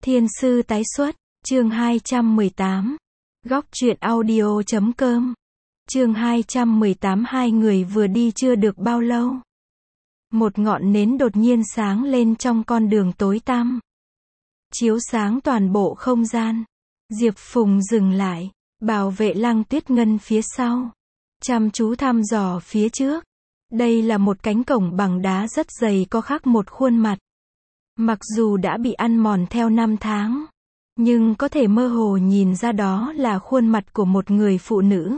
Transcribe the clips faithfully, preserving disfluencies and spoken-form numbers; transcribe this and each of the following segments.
Thiên sư tái xuất, chương hai trăm mười tám. Góc truyện audio chấm com. Chương hai trăm mười tám. Hai người vừa đi chưa được bao lâu, một ngọn nến đột nhiên sáng lên trong con đường tối tăm, chiếu sáng toàn bộ không gian. Diệp Phùng dừng lại, bảo vệ Lăng Tuyết Ngân phía sau, chăm chú thăm dò phía trước. Đây là một cánh cổng bằng đá rất dày, có khắc một khuôn mặt. Mặc dù đã bị ăn mòn theo năm tháng, nhưng có thể mơ hồ nhìn ra đó là khuôn mặt của một người phụ nữ.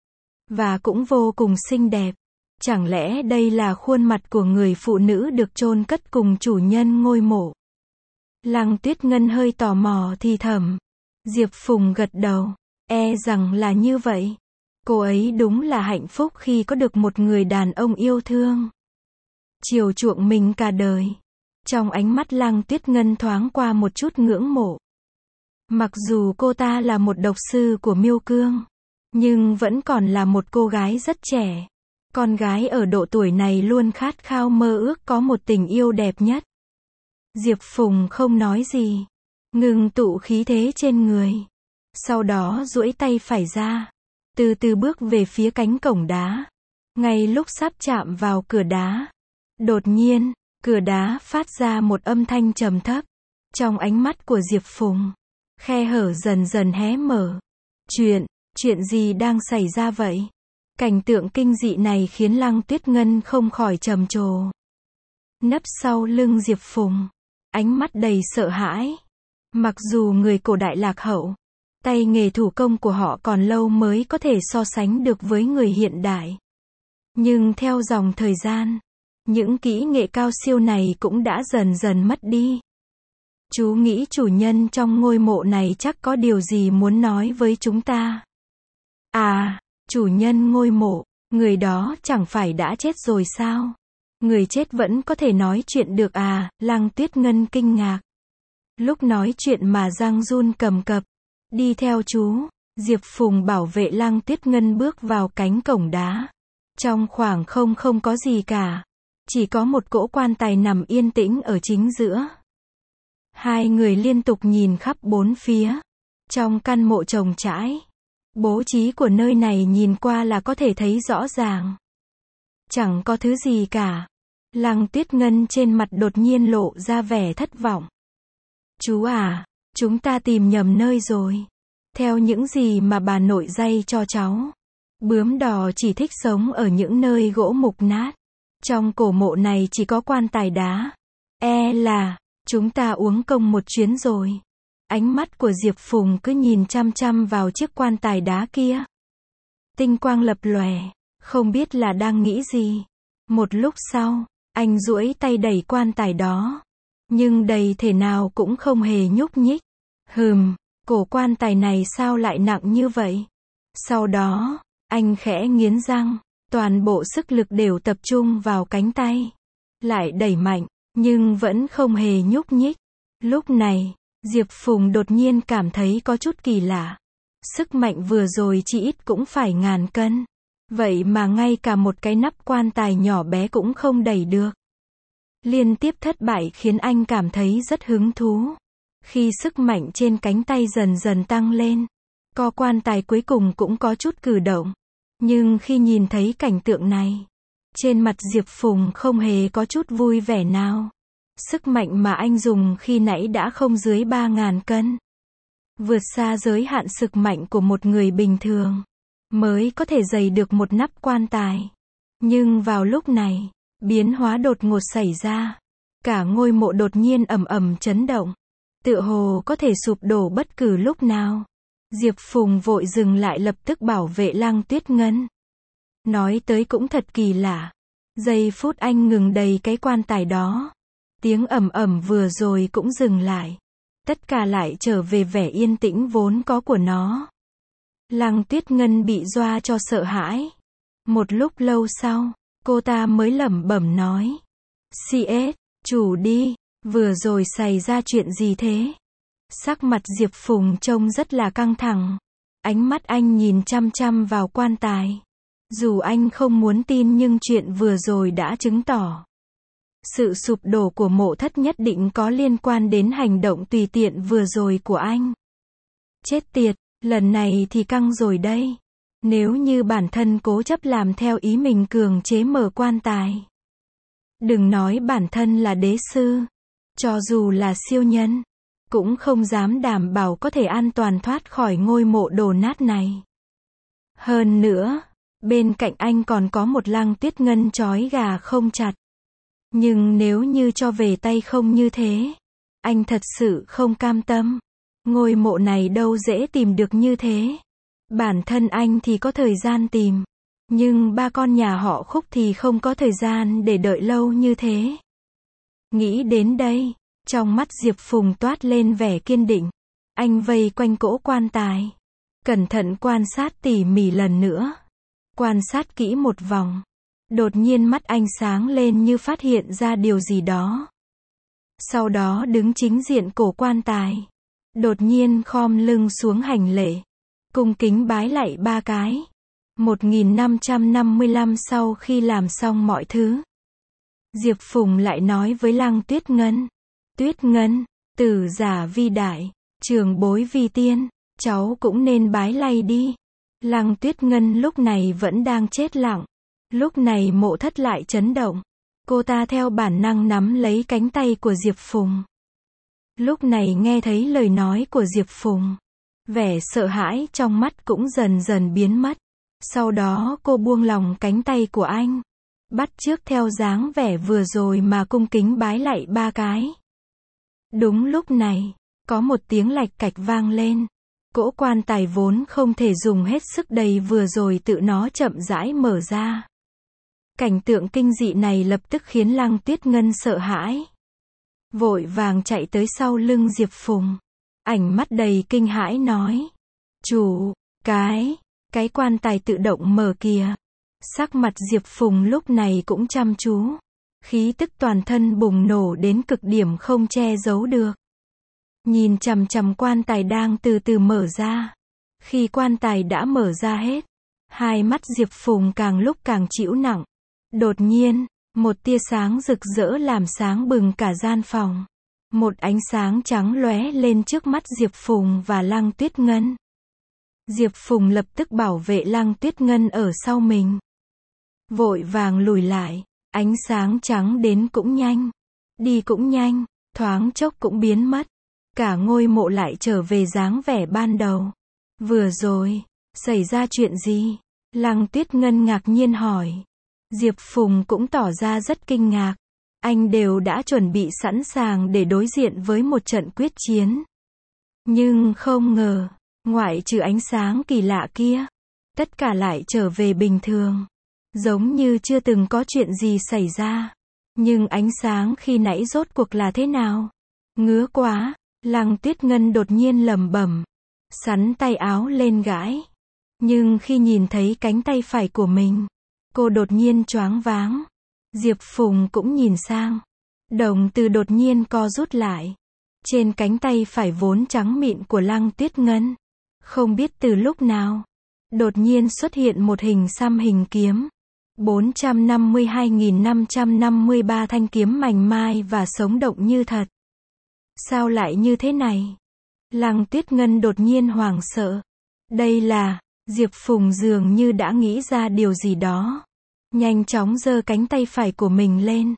Và cũng vô cùng xinh đẹp. Chẳng lẽ đây là khuôn mặt của người phụ nữ được chôn cất cùng chủ nhân ngôi mộ? Lăng Tuyết Ngân hơi tò mò thì thầm. Diệp Phùng gật đầu. E rằng là như vậy. Cô ấy đúng là hạnh phúc khi có được một người đàn ông yêu thương, chiều chuộng mình cả đời. Trong ánh mắt Lăng Tuyết Ngân thoáng qua một chút ngưỡng mộ. Mặc dù cô ta là một độc sư của Miêu Cương, nhưng vẫn còn là một cô gái rất trẻ. Con gái ở độ tuổi này luôn khát khao mơ ước có một tình yêu đẹp nhất. Diệp Phùng không nói gì, ngừng tụ khí thế trên người. Sau đó duỗi tay phải ra, từ từ bước về phía cánh cổng đá. Ngay lúc sắp chạm vào cửa đá, đột nhiên, cửa đá phát ra một âm thanh trầm thấp. Trong ánh mắt của Diệp Phùng, khe hở dần dần hé mở. Chuyện, chuyện gì đang xảy ra vậy? Cảnh tượng kinh dị này khiến Lăng Tuyết Ngân không khỏi trầm trồ. Nấp sau lưng Diệp Phùng, ánh mắt đầy sợ hãi. Mặc dù người cổ đại lạc hậu, tay nghề thủ công của họ còn lâu mới có thể so sánh được với người hiện đại. Nhưng theo dòng thời gian, những kỹ nghệ cao siêu này cũng đã dần dần mất đi. Chú nghĩ chủ nhân trong ngôi mộ này chắc có điều gì muốn nói với chúng ta. À, chủ nhân ngôi mộ, người đó chẳng phải đã chết rồi sao? Người chết vẫn có thể nói chuyện được à? Lăng Tuyết Ngân kinh ngạc. Lúc nói chuyện mà răng run cầm cập. Đi theo chú. Diệp Phùng bảo vệ Lăng Tuyết Ngân bước vào cánh cổng đá. Trong khoảng không không có gì cả. Chỉ có một cỗ quan tài nằm yên tĩnh ở chính giữa. Hai người liên tục nhìn khắp bốn phía. Trong căn mộ trồng trãi, bố trí của nơi này nhìn qua là có thể thấy rõ ràng. Chẳng có thứ gì cả. Lăng Tuyết Ngân trên mặt đột nhiên lộ ra vẻ thất vọng. Chú à, chúng ta tìm nhầm nơi rồi. Theo những gì mà bà nội dạy cho cháu, bướm đỏ chỉ thích sống ở những nơi gỗ mục nát. Trong cổ mộ này chỉ có quan tài đá. E là chúng ta uống công một chuyến rồi. Ánh mắt của Diệp Phùng cứ nhìn chăm chăm vào chiếc quan tài đá kia. Tinh quang lập lòe, không biết là đang nghĩ gì. Một lúc sau, anh duỗi tay đẩy quan tài đó, nhưng đầy thể nào cũng không hề nhúc nhích. Hừm, cổ quan tài này sao lại nặng như vậy? Sau đó, anh khẽ nghiến răng, toàn bộ sức lực đều tập trung vào cánh tay. Lại đẩy mạnh, nhưng vẫn không hề nhúc nhích. Lúc này, Diệp Phùng đột nhiên cảm thấy có chút kỳ lạ. Sức mạnh vừa rồi chỉ ít cũng phải ngàn cân. Vậy mà ngay cả một cái nắp quan tài nhỏ bé cũng không đẩy được. Liên tiếp thất bại khiến anh cảm thấy rất hứng thú. Khi sức mạnh trên cánh tay dần dần tăng lên, co quan tài cuối cùng cũng có chút cử động. Nhưng khi nhìn thấy cảnh tượng này, trên mặt Diệp Phùng không hề có chút vui vẻ nào. Sức mạnh mà anh dùng khi nãy đã không dưới ba ngàn cân. Vượt xa giới hạn sức mạnh của một người bình thường, mới có thể giày được một nắp quan tài. Nhưng vào lúc này, biến hóa đột ngột xảy ra. Cả ngôi mộ đột nhiên ầm ầm chấn động. Tựa hồ có thể sụp đổ bất cứ lúc nào. Diệp Phùng vội dừng lại, lập tức bảo vệ Lăng Tuyết Ngân. Nói tới cũng thật kỳ lạ. Giây phút anh ngừng đầy cái quan tài đó, tiếng ầm ầm vừa rồi cũng dừng lại. Tất cả lại trở về vẻ yên tĩnh vốn có của nó. Lăng Tuyết Ngân bị dọa cho sợ hãi. Một lúc lâu sau, cô ta mới lẩm bẩm nói. xê ét, chủ đi, vừa rồi xảy ra chuyện gì thế? Sắc mặt Diệp Phùng trông rất là căng thẳng. Ánh mắt anh nhìn chăm chăm vào quan tài. Dù anh không muốn tin nhưng chuyện vừa rồi đã chứng tỏ. Sự sụp đổ của Mộ Thất nhất định có liên quan đến hành động tùy tiện vừa rồi của anh. Chết tiệt, lần này thì căng rồi đây. Nếu như bản thân cố chấp làm theo ý mình cường chế mở quan tài. Đừng nói bản thân là đế sư. Cho dù là siêu nhân, cũng không dám đảm bảo có thể an toàn thoát khỏi ngôi mộ đổ nát này. Hơn nữa, bên cạnh anh còn có một Lăng Tuyết Ngân trói gà không chặt. Nhưng nếu như cho về tay không như thế, anh thật sự không cam tâm. Ngôi mộ này đâu dễ tìm được như thế. Bản thân anh thì có thời gian tìm. Nhưng ba con nhà họ Khúc thì không có thời gian để đợi lâu như thế. Nghĩ đến đây, trong mắt Diệp Phùng toát lên vẻ kiên định. Anh vây quanh cỗ quan tài. Cẩn thận quan sát tỉ mỉ lần nữa. Quan sát kỹ một vòng. Đột nhiên mắt anh sáng lên như phát hiện ra điều gì đó. Sau đó đứng chính diện cổ quan tài. Đột nhiên khom lưng xuống hành lễ. Cung kính bái lạy ba cái. một nghìn năm trăm năm mươi lăm sau khi làm xong mọi thứ. Diệp Phùng lại nói với Lăng Tuyết Ngân. Tuyết Ngân, tử giả vi đại, trường bối vi tiên, cháu cũng nên bái lạy đi. Lăng Tuyết Ngân lúc này vẫn đang chết lặng. Lúc này Mộ Thất lại chấn động. Cô ta theo bản năng nắm lấy cánh tay của Diệp Phùng. Lúc này nghe thấy lời nói của Diệp Phùng. Vẻ sợ hãi trong mắt cũng dần dần biến mất. Sau đó cô buông lòng cánh tay của anh. Bắt chước theo dáng vẻ vừa rồi mà cung kính bái lạy ba cái. Đúng lúc này, có một tiếng lạch cạch vang lên. Cỗ quan tài vốn không thể dùng hết sức đầy vừa rồi tự nó chậm rãi mở ra. Cảnh tượng kinh dị này lập tức khiến Lăng Tuyết Ngân sợ hãi. Vội vàng chạy tới sau lưng Diệp Phùng. Ánh mắt đầy kinh hãi nói. Chủ, cái, cái quan tài tự động mở kìa. Sắc mặt Diệp Phùng lúc này cũng chăm chú. Khí tức toàn thân bùng nổ đến cực điểm không che giấu được. Nhìn chằm chằm quan tài đang từ từ mở ra. Khi quan tài đã mở ra hết, hai mắt Diệp Phùng càng lúc càng chịu nặng. Đột nhiên, một tia sáng rực rỡ làm sáng bừng cả gian phòng. Một ánh sáng trắng lóe lên trước mắt Diệp Phùng và Lăng Tuyết Ngân. Diệp Phùng lập tức bảo vệ Lăng Tuyết Ngân ở sau mình. Vội vàng lùi lại, ánh sáng trắng đến cũng nhanh, đi cũng nhanh, thoáng chốc cũng biến mất. Cả ngôi mộ lại trở về dáng vẻ ban đầu. Vừa rồi, xảy ra chuyện gì? Lăng Tuyết Ngân ngạc nhiên hỏi. Diệp Phùng cũng tỏ ra rất kinh ngạc. Anh đều đã chuẩn bị sẵn sàng để đối diện với một trận quyết chiến. Nhưng không ngờ, ngoại trừ ánh sáng kỳ lạ kia, tất cả lại trở về bình thường. Giống như chưa từng có chuyện gì xảy ra. Nhưng ánh sáng khi nãy rốt cuộc là thế nào? Ngứa quá, Lăng Tuyết Ngân đột nhiên lẩm bẩm, sắn tay áo lên gãi. Nhưng khi nhìn thấy cánh tay phải của mình, cô đột nhiên choáng váng. Diệp Phùng cũng nhìn sang. Đồng tử đột nhiên co rút lại. Trên cánh tay phải vốn trắng mịn của Lăng Tuyết Ngân, không biết từ lúc nào, đột nhiên xuất hiện một hình xăm hình kiếm. bốn trăm năm mươi hai nghìn năm trăm năm mươi ba thanh kiếm mảnh mai và sống động như thật. Sao lại như thế này? Lăng Tuyết Ngân đột nhiên hoảng sợ. Đây là, Diệp Phùng dường như đã nghĩ ra điều gì đó. Nhanh chóng giơ cánh tay phải của mình lên.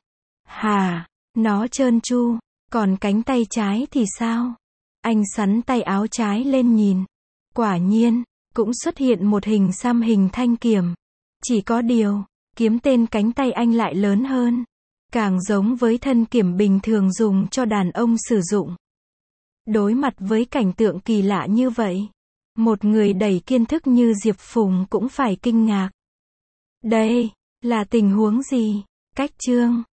Hà, nó trơn tru, còn cánh tay trái thì sao? Anh xắn tay áo trái lên nhìn. Quả nhiên, cũng xuất hiện một hình xăm hình thanh kiếm. Chỉ có điều, kiếm tên cánh tay anh lại lớn hơn. Càng giống với thân kiếm bình thường dùng cho đàn ông sử dụng. Đối mặt với cảnh tượng kỳ lạ như vậy, một người đầy kiến thức như Diệp Phùng cũng phải kinh ngạc. Đây, là tình huống gì? Cách chương